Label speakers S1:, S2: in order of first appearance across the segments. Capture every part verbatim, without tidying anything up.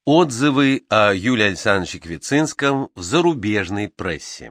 S1: Отзывы о Юлии Александровиче Квицинском в зарубежной прессе.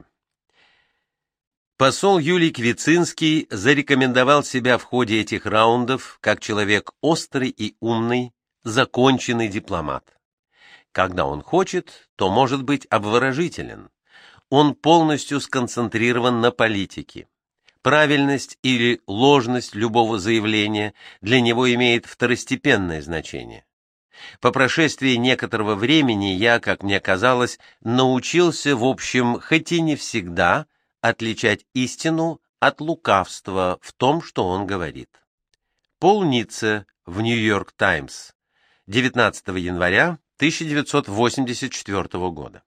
S1: Посол Юлий Квицинский зарекомендовал себя в ходе этих раундов как человек острый и умный, законченный дипломат. Когда он хочет, то может быть обворожителен. Он полностью сконцентрирован на политике. Правильность или ложность любого заявления для него имеет второстепенное значение. По прошествии некоторого времени я, как мне казалось, научился, в общем, хоть и не всегда, отличать истину от лукавства в том, что он говорит. Пол Ницце в Нью-Йорк Таймс, девятнадцатого января тысяча девятьсот восемьдесят четвёртого года.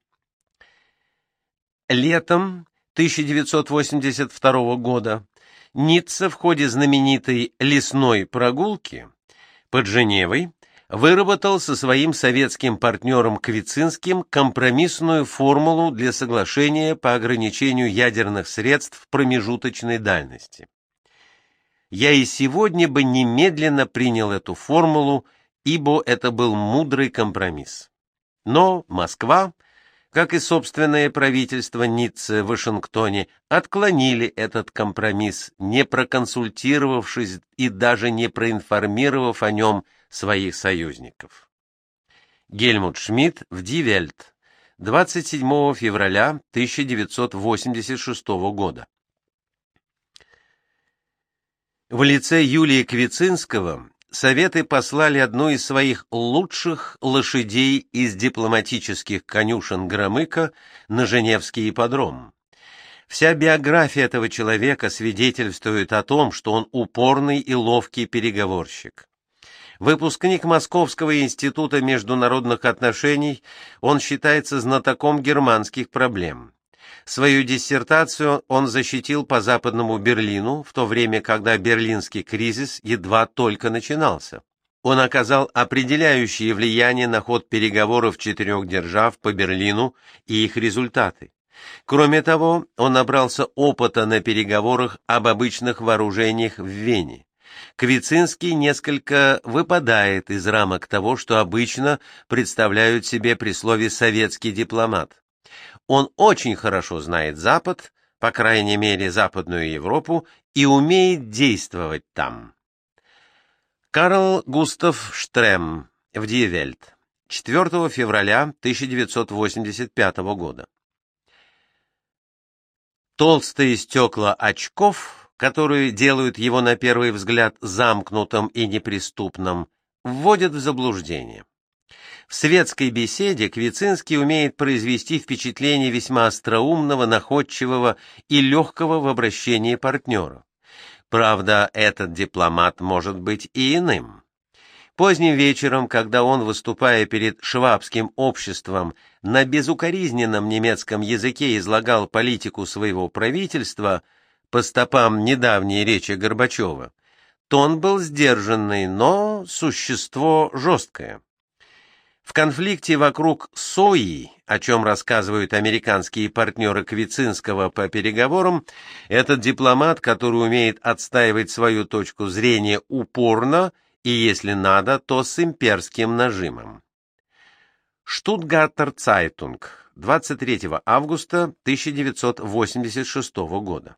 S1: Летом тысяча девятьсот восемьдесят второго года Ницце в ходе знаменитой лесной прогулки под Женевой выработал со своим советским партнером Квицинским компромиссную формулу для соглашения по ограничению ядерных средств промежуточной дальности. Я и сегодня бы немедленно принял эту формулу, ибо это был мудрый компромисс. Но Москва, как и собственное правительство Ницце в Вашингтоне, отклонили этот компромисс, не проконсультировавшись и даже не проинформировав о нем своих союзников. Гельмут Шмидт в Die Welt, двадцать седьмого февраля тысяча девятьсот восемьдесят шестого года. В лице Юлия Квицинского Советы послали одну из своих лучших лошадей из дипломатических конюшен Громыка на Женевский ипподром. Вся биография этого человека свидетельствует о том, что он упорный и ловкий переговорщик. Выпускник Московского института международных отношений, он считается знатоком германских проблем. Свою диссертацию он защитил по Западному Берлину, в то время, когда Берлинский кризис едва только начинался. Он оказал определяющее влияние на ход переговоров четырех держав по Берлину и их результаты. Кроме того, он набрался опыта на переговорах об обычных вооружениях в Вене. Квицинский несколько выпадает из рамок того, что обычно представляют себе при слове «советский дипломат». Он очень хорошо знает Запад, по крайней мере Западную Европу, и умеет действовать там. Карл Густав Штрем в Die Welt, четвёртого февраля тысяча девятьсот восемьдесят пятого года. Толстые стекла очков, которые делают его на первый взгляд замкнутым и неприступным, вводят в заблуждение. В светской беседе Квицинский умеет произвести впечатление весьма остроумного, находчивого и легкого в обращении партнера. Правда, этот дипломат может быть и иным. Поздним вечером, когда он, выступая перед швабским обществом, на безукоризненном немецком языке излагал политику своего правительства по стопам недавней речи Горбачева, тон был сдержанный, но существо жесткое. В конфликте вокруг СОИ, о чем рассказывают американские партнеры Квицинского по переговорам, этот дипломат, который умеет отстаивать свою точку зрения упорно и, если надо, то с имперским нажимом. Штутгартер Цайтунг, двадцать третьего августа тысяча девятьсот восемьдесят шестого года.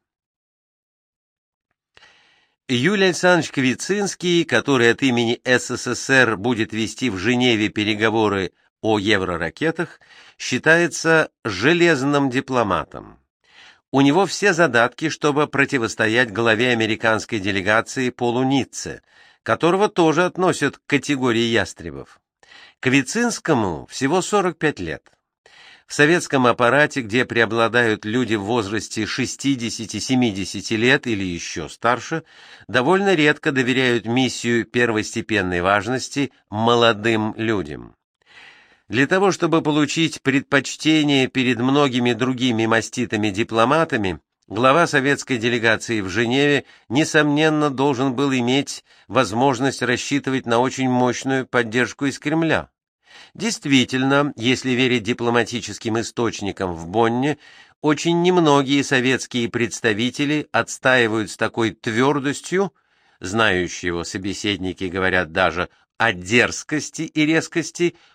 S1: Юлий Александрович Квицинский, который от имени СССР будет вести в Женеве переговоры о евроракетах, считается железным дипломатом. У него все задатки, чтобы противостоять главе американской делегации Полу Ницце, которого тоже относят к категории ястребов. Квицинскому всего сорок пять лет. В советском аппарате, где преобладают люди в возрасте шестидесяти-семидесяти лет или еще старше, довольно редко доверяют миссию первостепенной важности молодым людям. Для того, чтобы получить предпочтение перед многими другими маститыми дипломатами, глава советской делегации в Женеве, несомненно, должен был иметь возможность рассчитывать на очень мощную поддержку из Кремля. Действительно, если верить дипломатическим источникам в Бонне, очень немногие советские представители отстаивают с такой твердостью, знающие его собеседники говорят даже о дерзкости и резкости,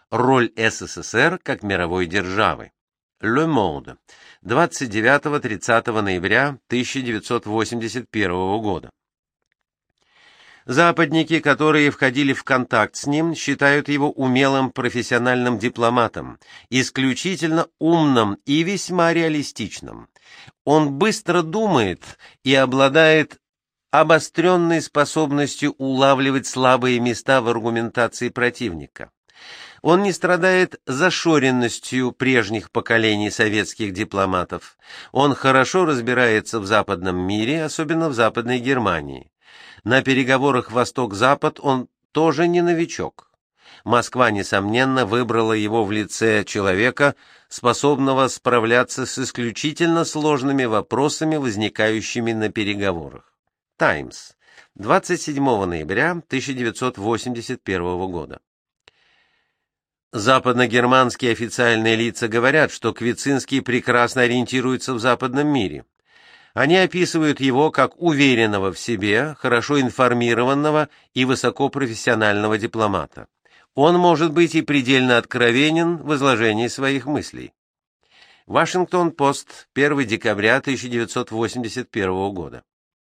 S1: Роль СССР как мировой державы. Le Monde. двадцать девятого-тридцатого ноября тысяча девятьсот восемьдесят первого года. Западники, которые входили в контакт с ним, считают его умелым профессиональным дипломатом, исключительно умным и весьма реалистичным. Он быстро думает и обладает обостренной способностью улавливать слабые места в аргументации противника. Он не страдает зашоренностью прежних поколений советских дипломатов. Он хорошо разбирается в западном мире, особенно в Западной Германии. На переговорах Восток-Запад он тоже не новичок. Москва, несомненно, выбрала его в лице человека, способного справляться с исключительно сложными вопросами, возникающими на переговорах. Таймс. двадцать седьмого ноября тысяча девятьсот восемьдесят первого года. Западногерманские официальные лица говорят, что Квицинский прекрасно ориентируется в западном мире. Они описывают его как уверенного в себе, хорошо информированного и высокопрофессионального дипломата. Он может быть и предельно откровенен в изложении своих мыслей. Вашингтон-Пост, первого декабря тысяча девятьсот восемьдесят первого года.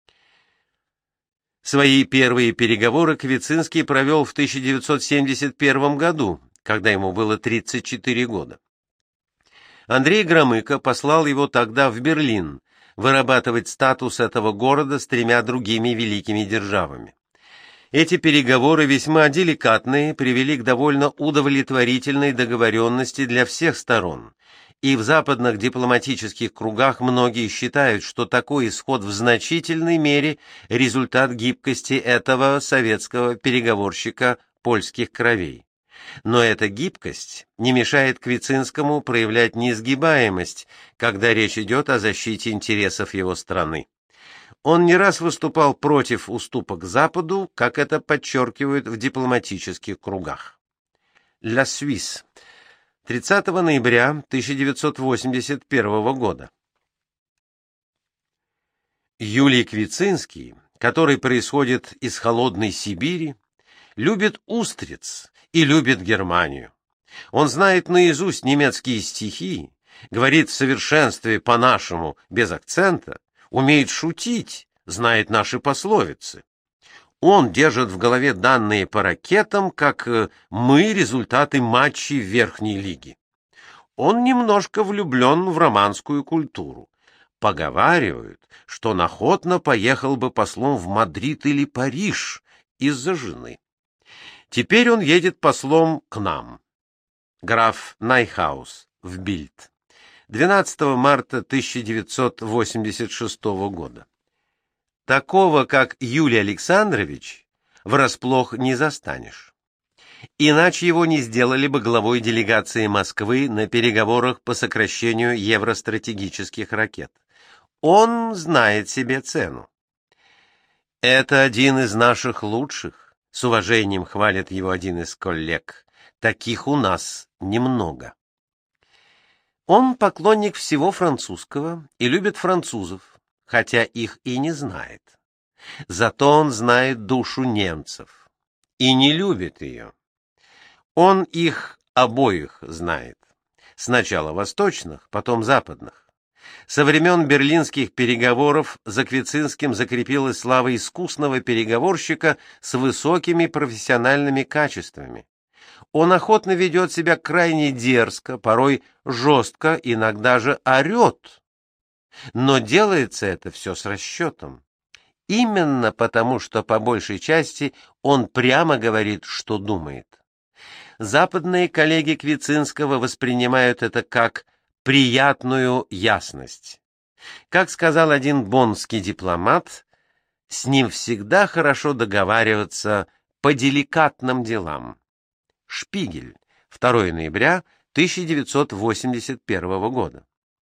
S1: Свои первые переговоры Квицинский провел в тысяча девятьсот семьдесят первом году, когда ему было тридцать четыре года. Андрей Громыко послал его тогда в Берлин вырабатывать статус этого города с тремя другими великими державами. Эти переговоры, весьма деликатные, привели к довольно удовлетворительной договоренности для всех сторон, и в западных дипломатических кругах многие считают, что такой исход в значительной мере результат гибкости этого советского переговорщика польских кровей. Но эта гибкость не мешает Квицинскому проявлять несгибаемость, когда речь идет о защите интересов его страны. Он не раз выступал против уступок Западу, как это подчеркивают в дипломатических кругах. La Suisse. тридцатого ноября тысяча девятьсот восемьдесят первого года. Юлий Квицинский, который происходит из холодной Сибири, любит устриц и любит Германию. Он знает наизусть немецкие стихи, говорит в совершенстве по-нашему, без акцента, умеет шутить, знает наши пословицы. Он держит в голове данные по ракетам, как мы результаты матчей Верхней лиги. Он немножко влюблен в романскую культуру. Поговаривают, что он охотно поехал бы послом в Мадрид или Париж из-за жены. Теперь он едет послом к нам. Граф Найхаус в Бильд. двенадцатого марта тысяча девятьсот восемьдесят шестого года. Такого, как Юлий Александрович, врасплох не застанешь. Иначе его не сделали бы главой делегации Москвы на переговорах по сокращению евростратегических ракет. Он знает себе цену. Это один из наших лучших. С уважением хвалит его один из коллег. Таких у нас немного. Он поклонник всего французского и любит французов, хотя их и не знает. Зато он знает душу немцев и не любит ее. Он их обоих знает. Сначала восточных, потом западных. Со времен берлинских переговоров за Квицинским закрепилась слава искусного переговорщика с высокими профессиональными качествами. Он охотно ведет себя крайне дерзко, порой жестко, иногда же орет. Но делается это все с расчетом. Именно потому, что по большей части он прямо говорит, что думает. Западные коллеги Квицинского воспринимают это как приятную ясность. Как сказал один боннский дипломат, с ним всегда хорошо договариваться по деликатным делам. Шпигель. второго ноября тысяча девятьсот восемьдесят первого года.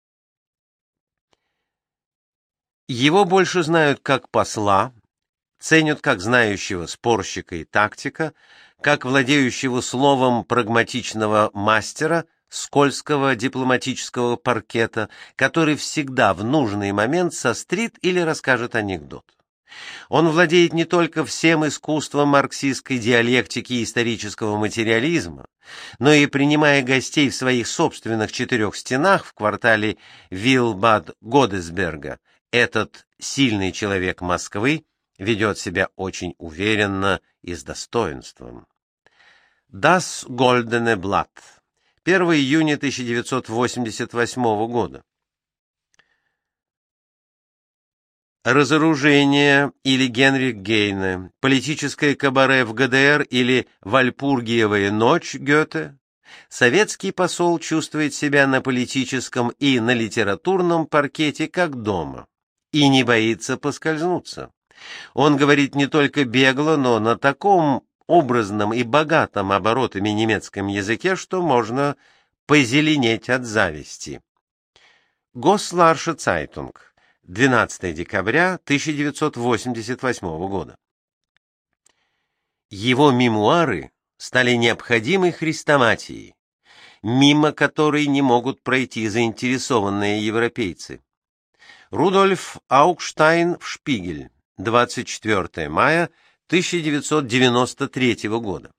S1: Его больше знают как посла, ценят как знающего спорщика и тактика, как владеющего словом прагматичного мастера, скользкого дипломатического паркета, который всегда в нужный момент сострит или расскажет анекдот. Он владеет не только всем искусством марксистской диалектики и исторического материализма, но и, принимая гостей в своих собственных четырех стенах в квартале Вилбад-Годесберга, этот сильный человек Москвы ведет себя очень уверенно и с достоинством. Das Goldene Blatt. первого июня тысяча девятьсот восемьдесят восьмого года. «Разоружение» или Генрих Гейне, «Политическое кабаре в ГДР» или «Вальпургиевая ночь» Гёте, советский посол чувствует себя на политическом и на литературном паркете как дома и не боится поскользнуться. Он говорит не только бегло, но на таком образном и богатом оборотами немецком языке, что можно позеленеть от зависти. Госларше Цайтунг. двенадцатого декабря тысяча девятьсот восемьдесят восьмого года. Его мемуары стали необходимой хрестоматией, мимо которой не могут пройти заинтересованные европейцы. Рудольф Аукштайн в Шпигель, двадцать четвёртого мая тысяча девятьсот девяносто третьего года.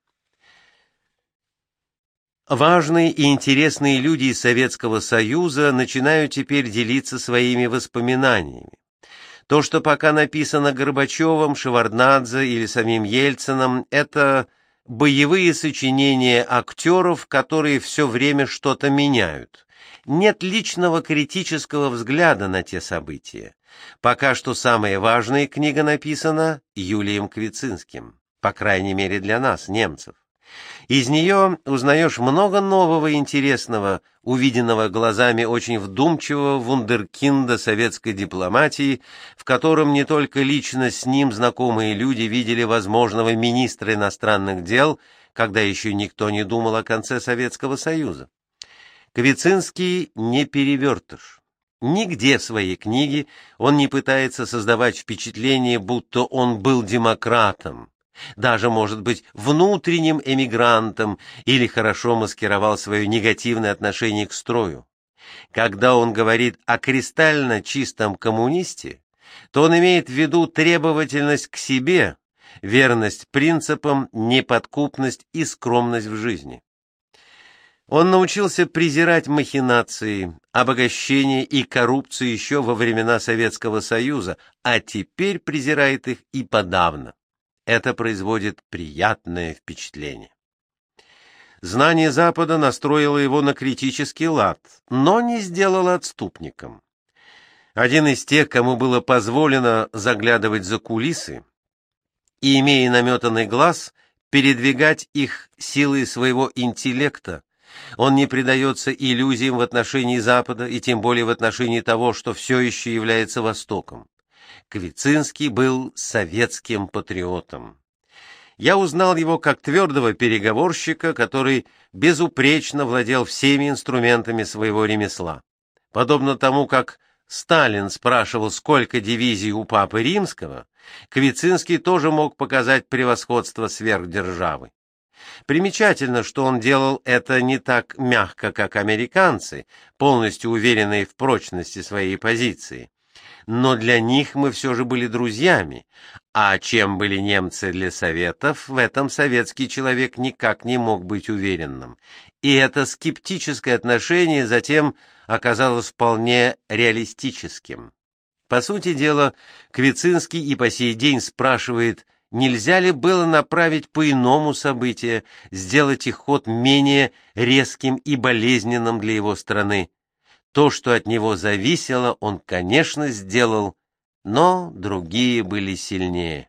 S1: Важные и интересные люди из Советского Союза начинают теперь делиться своими воспоминаниями. То, что пока написано Горбачевым, Шеварднадзе или самим Ельциным, это боевые сочинения актеров, которые все время что-то меняют. Нет личного критического взгляда на те события. Пока что самая важная книга написана Юлием Квицинским, по крайней мере для нас, немцев. Из нее узнаешь много нового и интересного, увиденного глазами очень вдумчивого вундеркинда советской дипломатии, в котором не только лично с ним знакомые люди видели возможного министра иностранных дел, когда еще никто не думал о конце Советского Союза. Квицинский не перевертыш. Нигде в своей книге он не пытается создавать впечатление, будто он был демократом, даже, может быть, внутренним эмигрантом или хорошо маскировал свое негативное отношение к строю. Когда он говорит о кристально чистом коммунисте, то он имеет в виду требовательность к себе, верность принципам, неподкупность и скромность в жизни. Он научился презирать махинации, обогащение и коррупцию еще во времена Советского Союза, а теперь презирает их и подавно. Это производит приятное впечатление. Знание Запада настроило его на критический лад, но не сделало отступником. Один из тех, кому было позволено заглядывать за кулисы и, имея наметанный глаз, передвигать их силой своего интеллекта, он не предается иллюзиям в отношении Запада и тем более в отношении того, что все еще является Востоком. Квицинский был советским патриотом. Я узнал его как твердого переговорщика, который безупречно владел всеми инструментами своего ремесла. Подобно тому, как Сталин спрашивал, сколько дивизий у Папы Римского, Квицинский тоже мог показать превосходство сверхдержавы. Примечательно, что он делал это не так мягко, как американцы, полностью уверенные в прочности своей позиции. Но для них мы все же были друзьями, а чем были немцы для Советов, в этом советский человек никак не мог быть уверенным. И это скептическое отношение затем оказалось вполне реалистическим. По сути дела, Квицинский и по сей день спрашивает, нельзя ли было направить по-иному события, сделать их ход менее резким и болезненным для его страны. То, что от него зависело, он, конечно, сделал, но другие были сильнее.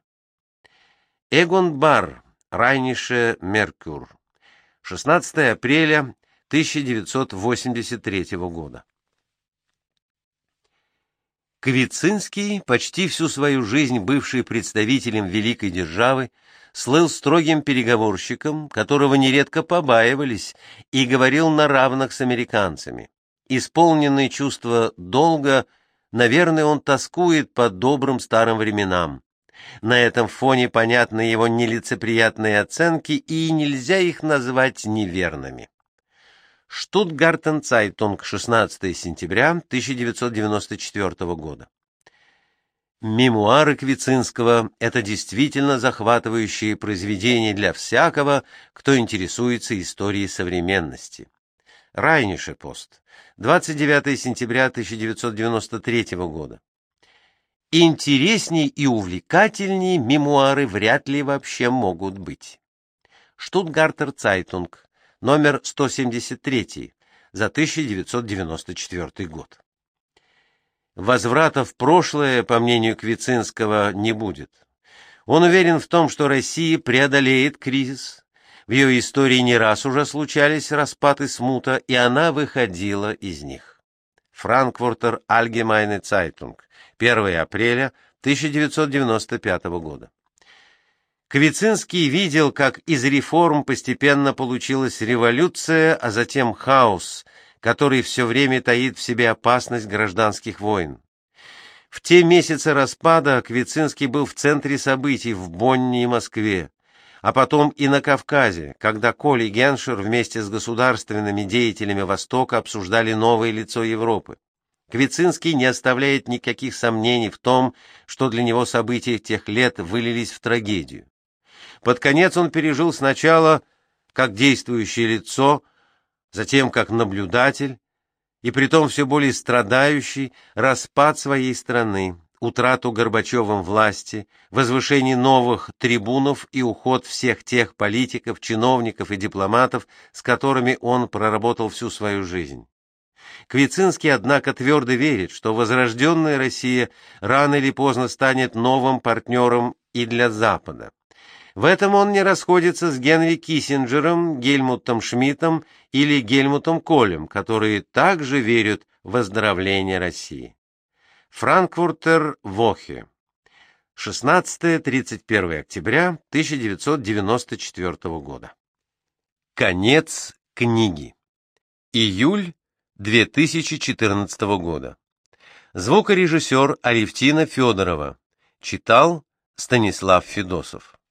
S1: Эгон Барр, Райнише Меркюр, шестнадцатого апреля тысяча девятьсот восемьдесят третьего года. Квицинский, почти всю свою жизнь бывший представителем великой державы, слыл строгим переговорщиком, которого нередко побаивались, и говорил на равных с американцами. Исполненный чувства долга, наверное, он тоскует по добрым старым временам. На этом фоне понятны его нелицеприятные оценки, и нельзя их назвать неверными. Штутгартен Цайтунг, шестнадцатого сентября тысяча девятьсот девяносто четвёртого года. Мемуары Квицинского – это действительно захватывающие произведения для всякого, кто интересуется историей современности. Райнише пост, двадцать девятое сентября тысяча девятьсот девяносто третьего года. Интересней и увлекательней мемуары вряд ли вообще могут быть. Штутгартер Цайтунг, номер сто семьдесят три, за тысяча девятьсот девяносто четвёртый год. Возврата в прошлое, по мнению Квицинского, не будет. Он уверен в том, что Россия преодолеет кризис. В ее истории не раз уже случались распад и смута, и она выходила из них. Frankfurter Allgemeine Zeitung, первое апреля тысяча девятьсот девяносто пятого года. Квицинский видел, как из реформ постепенно получилась революция, а затем хаос, который все время таит в себе опасность гражданских войн. В те месяцы распада Квицинский был в центре событий в Бонне и Москве, а потом и на Кавказе, когда Коль и Геншер вместе с государственными деятелями Востока обсуждали новое лицо Европы. Квицинский не оставляет никаких сомнений в том, что для него события тех лет вылились в трагедию. Под конец он пережил сначала как действующее лицо, затем как наблюдатель, и притом все более страдающий, распад своей страны, утрату Горбачевым власти, возвышение новых трибунов и уход всех тех политиков, чиновников и дипломатов, с которыми он проработал всю свою жизнь. Квицинский, однако, твердо верит, что возрожденная Россия рано или поздно станет новым партнером и для Запада. В этом он не расходится с Генри Киссинджером, Гельмутом Шмидтом или Гельмутом Колем, которые также верят в выздоровление России. Франкфуртер Вохе, шестнадцатое-тридцать первое октября тысяча девятьсот девяносто четвёртого года. Конец книги. Июль две тысячи четырнадцатого года. Звукорежиссер Алевтина Федорова. Читал Станислав Федосов.